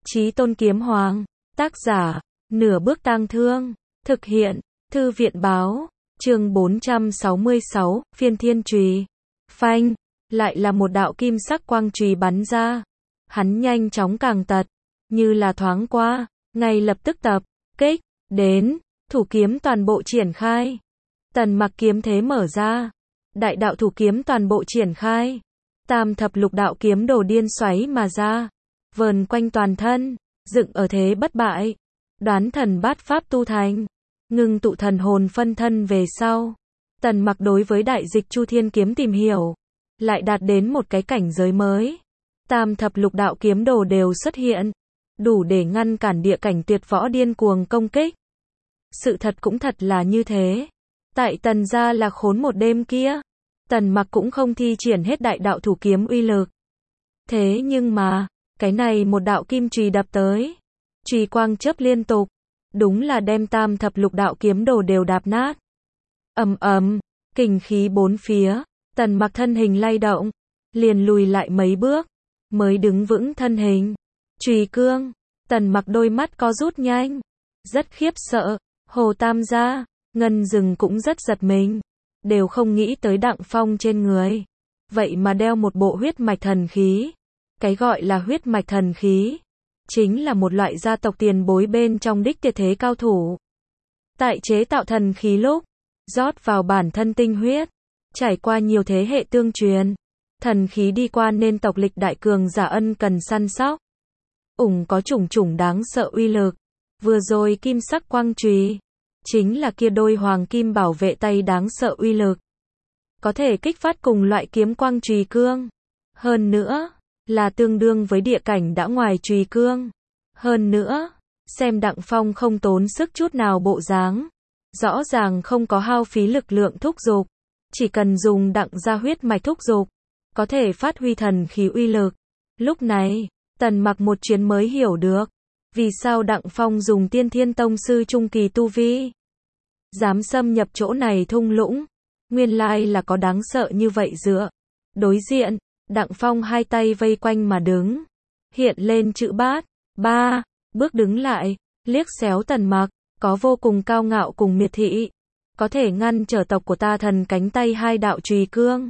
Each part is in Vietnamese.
Chí Tôn Kiếm Hoàng. Tác giả, Nửa Bước Tang Thương. Thực hiện, Thư viện báo. Chương 466, Phiên Thiên Chùy. Phanh, lại là một đạo kim sắc quang chùy bắn ra. Hắn nhanh chóng càng tật, như là thoáng qua, ngay lập tức tập kích đến, thủ kiếm toàn bộ triển khai. Tần Mặc kiếm thế mở ra, đại đạo thủ kiếm toàn bộ triển khai. Tam thập lục đạo kiếm đồ điên xoáy mà ra, vờn quanh toàn thân, dựng ở thế bất bại. Đoán thần bát pháp tu thành, ngưng tụ thần hồn phân thân về sau. Tần Mặc đối với đại dịch Chu Thiên kiếm tìm hiểu, lại đạt đến một cái cảnh giới mới. Tam thập lục đạo kiếm đồ đều xuất hiện, đủ để ngăn cản địa cảnh tuyệt võ điên cuồng công kích. Sự thật cũng thật là như thế. Tại Tần gia là khốn một đêm kia, Tần Mặc cũng không thi triển hết đại đạo thủ kiếm uy lực. Thế nhưng mà, cái này một đạo kim chùy đập tới, chùy quang chớp liên tục, đúng là đem tam thập lục đạo kiếm đồ đều đạp nát. Ầm ầm, kình khí bốn phía, Tần Mặc thân hình lay động, liền lùi lại mấy bước, mới đứng vững thân hình. Chùy cương, Tần Mặc đôi mắt co rút nhanh, rất khiếp sợ. Hồ Tam gia, Ngân Dừng cũng rất giật mình, đều không nghĩ tới Đặng Phong trên người, vậy mà đeo một bộ huyết mạch thần khí. Cái gọi là huyết mạch thần khí, chính là một loại gia tộc tiền bối bên trong đích tuyệt thế cao thủ. Tại chế tạo thần khí lúc, rót vào bản thân tinh huyết, trải qua nhiều thế hệ tương truyền, thần khí đi qua nên tộc lịch đại cường giả ân cần săn sóc. Có chủng chủng đáng sợ uy lực. Vừa rồi kim sắc quang chùy, chính là kia đôi hoàng kim bảo vệ tay đáng sợ uy lực. Có thể kích phát cùng loại kiếm quang chùy cương. Hơn nữa, là tương đương với địa cảnh đã ngoài chùy cương. Hơn nữa, xem Đặng Phong không tốn sức chút nào bộ dáng, rõ ràng không có hao phí lực lượng thúc giục, chỉ cần dùng Đặng gia huyết mạch thúc giục, có thể phát huy thần khí uy lực. Lúc này, Tần Mặc một chuyến mới hiểu được, vì sao Đặng Phong dùng Tiên Thiên Tông sư trung kỳ tu vi, dám xâm nhập chỗ này thung lũng, nguyên lai là có đáng sợ như vậy dựa. Đối diện, Đặng Phong hai tay vây quanh mà đứng, hiện lên chữ bát, ba, bước đứng lại, liếc xéo Tần Mặc, có vô cùng cao ngạo cùng miệt thị, có thể ngăn trở tộc của ta thần cánh tay hai đạo chùy cương.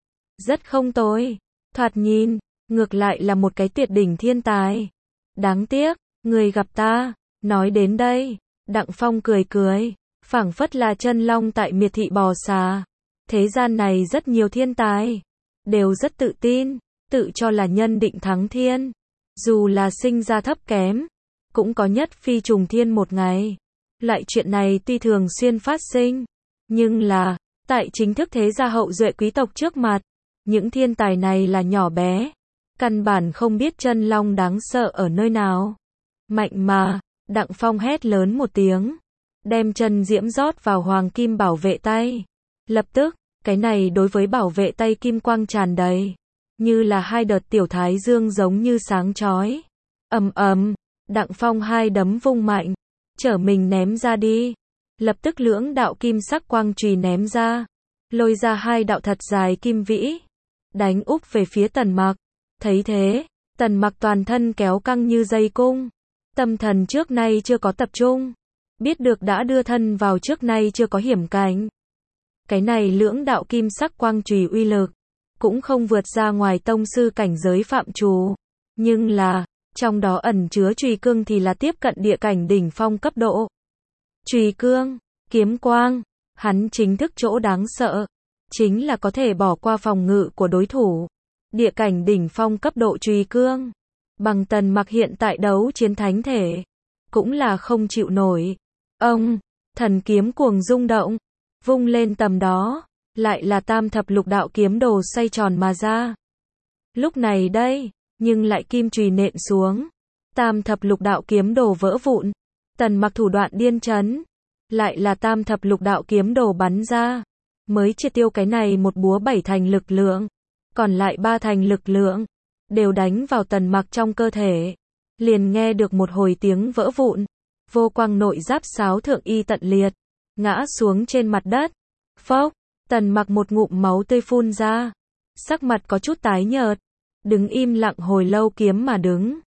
Rất không tồi, thoạt nhìn, ngược lại là một cái tuyệt đỉnh thiên tài. Đáng tiếc, người gặp ta. Nói đến đây, Đặng Phong cười cười, phảng phất là chân long tại miệt thị bò xà. Thế gian này rất nhiều thiên tài, đều rất tự tin, tự cho là nhân định thắng thiên. Dù là sinh ra thấp kém, cũng có nhất phi trùng thiên một ngày. Loại chuyện này tuy thường xuyên phát sinh, nhưng là, tại chính thức thế gia hậu duệ quý tộc trước mặt, những thiên tài này là nhỏ bé, căn bản không biết chân long đáng sợ ở nơi nào. Mạnh mà, Đặng Phong hét lớn một tiếng, đem chân diễm rót vào hoàng kim bảo vệ tay. Lập tức, cái này đối với bảo vệ tay kim quang tràn đầy, như là hai đợt tiểu thái dương giống như sáng chói. Ầm ầm, Đặng Phong hai đấm vung mạnh, trở mình ném ra đi. Lập tức lưỡng đạo kim sắc quang chùy ném ra, lôi ra hai đạo thật dài kim vĩ, đánh úp về phía Tần Mặc. Thấy thế, Tần Mặc toàn thân kéo căng như dây cung, tâm thần trước nay chưa có tập trung, biết được đã đưa thân vào trước nay chưa có hiểm cảnh. Cái này lưỡng đạo kim sắc quang chùy uy lực, cũng không vượt ra ngoài tông sư cảnh giới phạm trù, nhưng là, trong đó ẩn chứa chùy cương thì là tiếp cận địa cảnh đỉnh phong cấp độ. Chùy cương, kiếm quang, hắn chính thức chỗ đáng sợ, chính là có thể bỏ qua phòng ngự của đối thủ. Địa cảnh đỉnh phong cấp độ chùy cương, bằng Tần Mặc hiện tại đấu chiến thánh thể, cũng là không chịu nổi. Ông, thần kiếm cuồng rung động, vung lên tầm đó, lại là tam thập lục đạo kiếm đồ xoay tròn mà ra. Lúc này đây, nhưng lại kim chùy nện xuống, tam thập lục đạo kiếm đồ vỡ vụn. Tần Mặc thủ đoạn điên chấn, lại là tam thập lục đạo kiếm đồ bắn ra, mới triệt tiêu cái này một búa bảy thành lực lượng. Còn lại ba thành lực lượng, đều đánh vào Tần Mặc trong cơ thể. Liền nghe được một hồi tiếng vỡ vụn, vô quang nội giáp sáo thượng y tận liệt, ngã xuống trên mặt đất. Phốc, Tần Mặc một ngụm máu tươi phun ra, sắc mặt có chút tái nhợt, đứng im lặng hồi lâu kiếm mà đứng.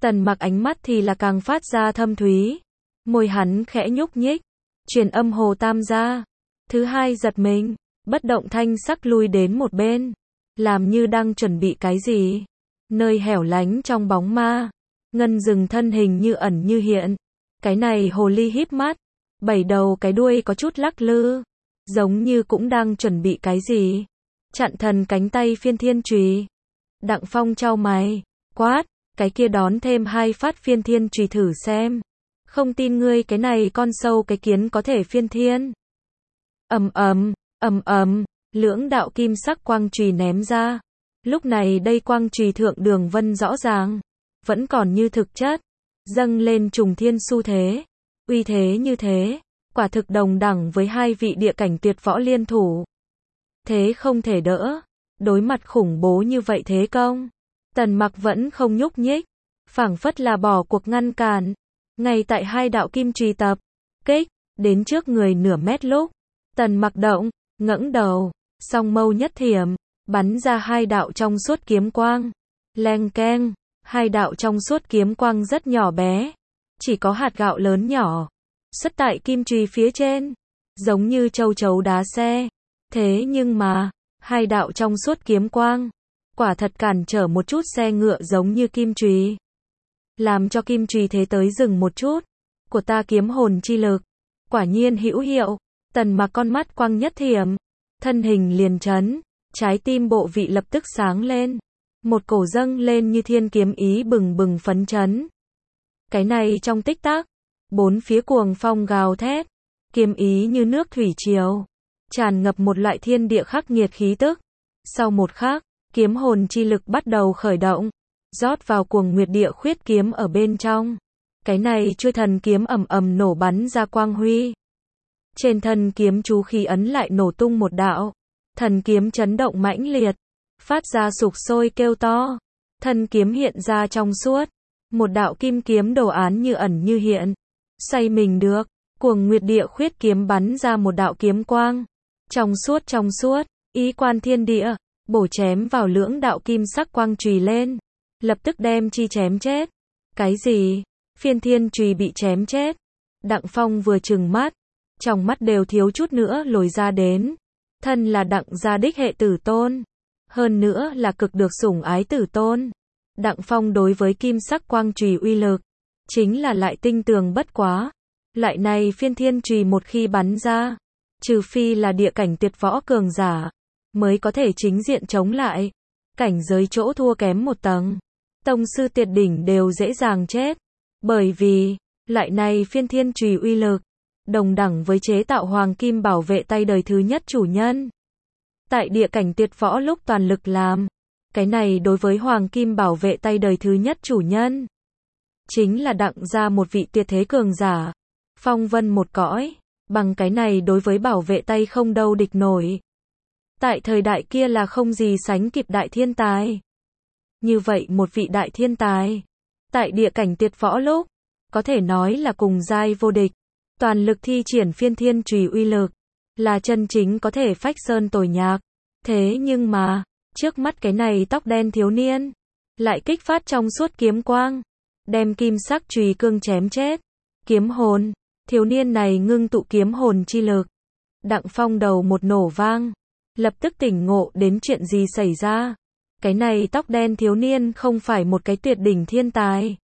Tần Mặc ánh mắt thì là càng phát ra thâm thúy. Môi hắn khẽ nhúc nhích. Truyền âm Hồ Tam gia. Thứ hai giật mình, bất động thanh sắc lui đến một bên, làm như đang chuẩn bị cái gì. Nơi hẻo lánh trong bóng ma, Ngân Dừng thân hình như ẩn như hiện. Cái này hồ ly híp mắt, bảy đầu cái đuôi có chút lắc lư, giống như cũng đang chuẩn bị cái gì. Chặn thần cánh tay phiên thiên chùy. Đặng Phong chau mày, quát, cái kia đón thêm 2 phát phiên thiên chùy thử xem. Không tin ngươi cái này con sâu cái kiến có thể phiên thiên. Ầm ầm, lưỡng đạo kim sắc quang chùy ném ra. Lúc này đây quang chùy thượng đường vân rõ ràng, vẫn còn như thực chất, dâng lên trùng thiên xu thế. Uy thế như thế, quả thực đồng đẳng với 2 vị địa cảnh tuyệt võ liên thủ. Thế không thể đỡ, đối mặt khủng bố như vậy thế công, Tần Mặc vẫn không nhúc nhích, phảng phất là bỏ cuộc ngăn cản. Ngay tại 2 đạo kim chùy tập kích đến trước người nửa mét lúc, Tần Mặc động, ngẩng đầu, song mâu nhất thiểm, bắn ra 2 đạo trong suốt kiếm quang. Leng keng, 2 đạo trong suốt kiếm quang rất nhỏ bé, chỉ có hạt gạo lớn nhỏ, xuất tại kim chùy phía trên, giống như châu chấu đá xe. Thế nhưng mà, 2 đạo trong suốt kiếm quang, quả thật cản trở một chút xe ngựa giống như kim chùy. Làm cho kim chùy thế tới dừng một chút. Của ta kiếm hồn chi lực, quả nhiên hữu hiệu. Tần Mặc con mắt quang nhất thiểm, thân hình liền chấn, trái tim bộ vị lập tức sáng lên. Một cổ dâng lên như thiên kiếm ý bừng bừng phấn chấn. Cái này trong tích tắc, 4 phía cuồng phong gào thét, kiếm ý như nước thủy triều, tràn ngập một loại thiên địa khắc nghiệt khí tức. Sau một khắc, kiếm hồn chi lực bắt đầu khởi động, rót vào cuồng nguyệt địa khuyết kiếm ở bên trong. Cái này chuôi thần kiếm ầm ầm nổ bắn ra quang huy. Trên thân kiếm chú khí ấn lại nổ tung một đạo, thần kiếm chấn động mãnh liệt, phát ra sục sôi kêu to. Thân kiếm hiện ra trong suốt, một đạo kim kiếm đồ án như ẩn như hiện, xoay mình được, cuồng nguyệt địa khuyết kiếm bắn ra một đạo kiếm quang, trong suốt, ý quan thiên địa, bổ chém vào lưỡng đạo kim sắc quang chùy lên, lập tức đem chi chém chết. Cái gì? Phiên thiên chùy bị chém chết. Đặng Phong vừa trừng mắt, trong mắt đều thiếu chút nữa lồi ra đến. Thân là Đặng gia đích hệ tử tôn, hơn nữa là cực được sủng ái tử tôn. Đặng Phong đối với kim sắc quang chùy uy lực, chính là lại tinh tường bất quá. Loại này phiên thiên chùy một khi bắn ra, trừ phi là địa cảnh tuyệt võ cường giả, mới có thể chính diện chống lại. Cảnh giới chỗ thua kém một tầng, tông sư tuyệt đỉnh đều dễ dàng chết. Bởi vì, loại này phiên thiên chùy uy lực, đồng đẳng với chế tạo hoàng kim bảo vệ tay đời thứ nhất chủ nhân. Tại địa cảnh tuyệt võ lúc toàn lực làm, cái này đối với hoàng kim bảo vệ tay đời thứ nhất chủ nhân, chính là Đặng gia một vị tuyệt thế cường giả, phong vân một cõi, bằng cái này đối với bảo vệ tay không đâu địch nổi. Tại thời đại kia là không gì sánh kịp đại thiên tài. Như vậy một vị đại thiên tài, tại địa cảnh tuyệt võ lúc, có thể nói là cùng giai vô địch, toàn lực thi triển phiên thiên chùy uy lực, là chân chính có thể phách sơn tồi nhạc. Thế nhưng mà, trước mắt cái này tóc đen thiếu niên, lại kích phát trong suốt kiếm quang, đem kim sắc chùy cương chém chết. Kiếm hồn, thiếu niên này ngưng tụ kiếm hồn chi lực. Đặng Phong đầu một nổ vang, lập tức tỉnh ngộ đến chuyện gì xảy ra. Cái này tóc đen thiếu niên không phải một cái tuyệt đỉnh thiên tài,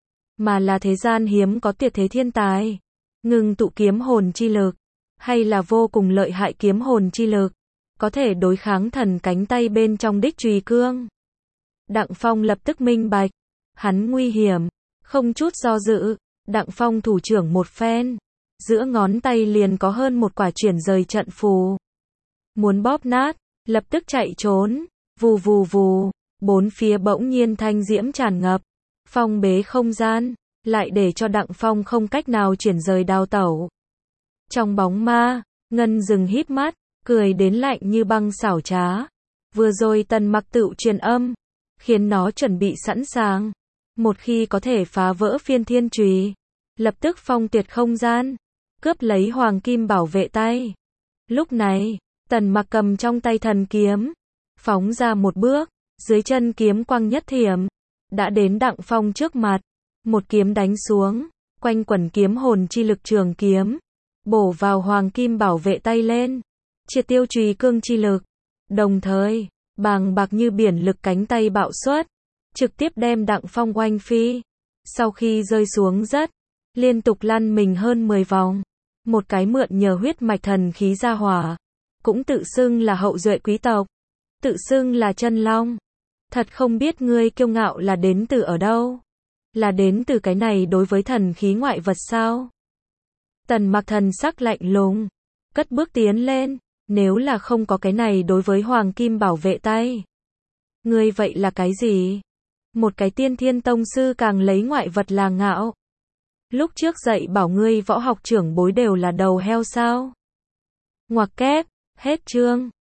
mà là thế gian hiếm có tuyệt thế thiên tài. Ngưng tụ kiếm hồn chi lực, hay là vô cùng lợi hại kiếm hồn chi lực, có thể đối kháng thần cánh tay bên trong đích chùy cương. Đặng Phong lập tức minh bạch, hắn nguy hiểm, không chút do dự, Đặng Phong thủ trưởng một phen, giữa ngón tay liền có hơn một quả chuyển rời trận phù. Muốn bóp nát, lập tức chạy trốn, vù vù vù, bốn phía bỗng nhiên thanh diễm tràn ngập, phong bế không gian, lại để cho Đặng Phong không cách nào chuyển rời đào tẩu. Trong bóng ma, Ngân Dừng híp mắt, cười đến lạnh như băng xảo trá. Vừa rồi Tần Mặc tự truyền âm, khiến nó chuẩn bị sẵn sàng. Một khi có thể phá vỡ phiên thiên chùy, lập tức phong tuyệt không gian, cướp lấy hoàng kim bảo vệ tay. Lúc này, Tần Mặc cầm trong tay thần kiếm, phóng ra một bước, dưới chân kiếm quang nhất thiểm, đã đến Đặng Phong trước mặt. Một kiếm đánh xuống, quanh quẩn kiếm hồn chi lực trường kiếm, bổ vào hoàng kim bảo vệ tay lên, triệt tiêu chùy cương chi lực. Đồng thời, bàng bạc như biển lực cánh tay bạo xuất, trực tiếp đem Đặng Phong oanh phi. Sau khi rơi xuống đất, liên tục lăn mình hơn 10 vòng. Một cái mượn nhờ huyết mạch thần khí ra hỏa, cũng tự xưng là hậu duệ quý tộc, tự xưng là chân long. Thật không biết ngươi kiêu ngạo là đến từ ở đâu? Là đến từ cái này đối với thần khí ngoại vật sao? Tần Mặc thần sắc lạnh lùng, cất bước tiến lên, nếu là không có cái này đối với hoàng kim bảo vệ tay. Ngươi vậy là cái gì? Một cái tiên thiên tông sư càng lấy ngoại vật là ngạo. Lúc trước dạy bảo ngươi võ học trưởng bối đều là đầu heo sao? Ngoặc kép, hết chương.